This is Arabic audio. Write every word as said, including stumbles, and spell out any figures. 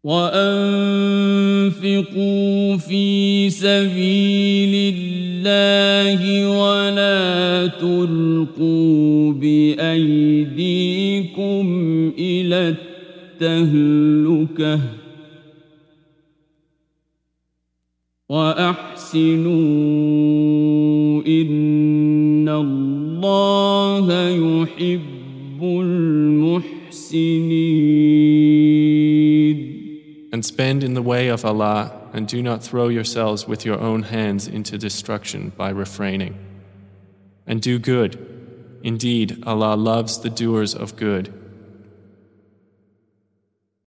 وأنفقوا في سبيل الله ولا تلقوا بأيديكم إلى التهلكة وأحسنوا إن الله يحب المحسنين. And spend in the way of Allah, and do not throw yourselves with your own hands into destruction by refraining. And do good. Indeed, Allah loves the doers of good.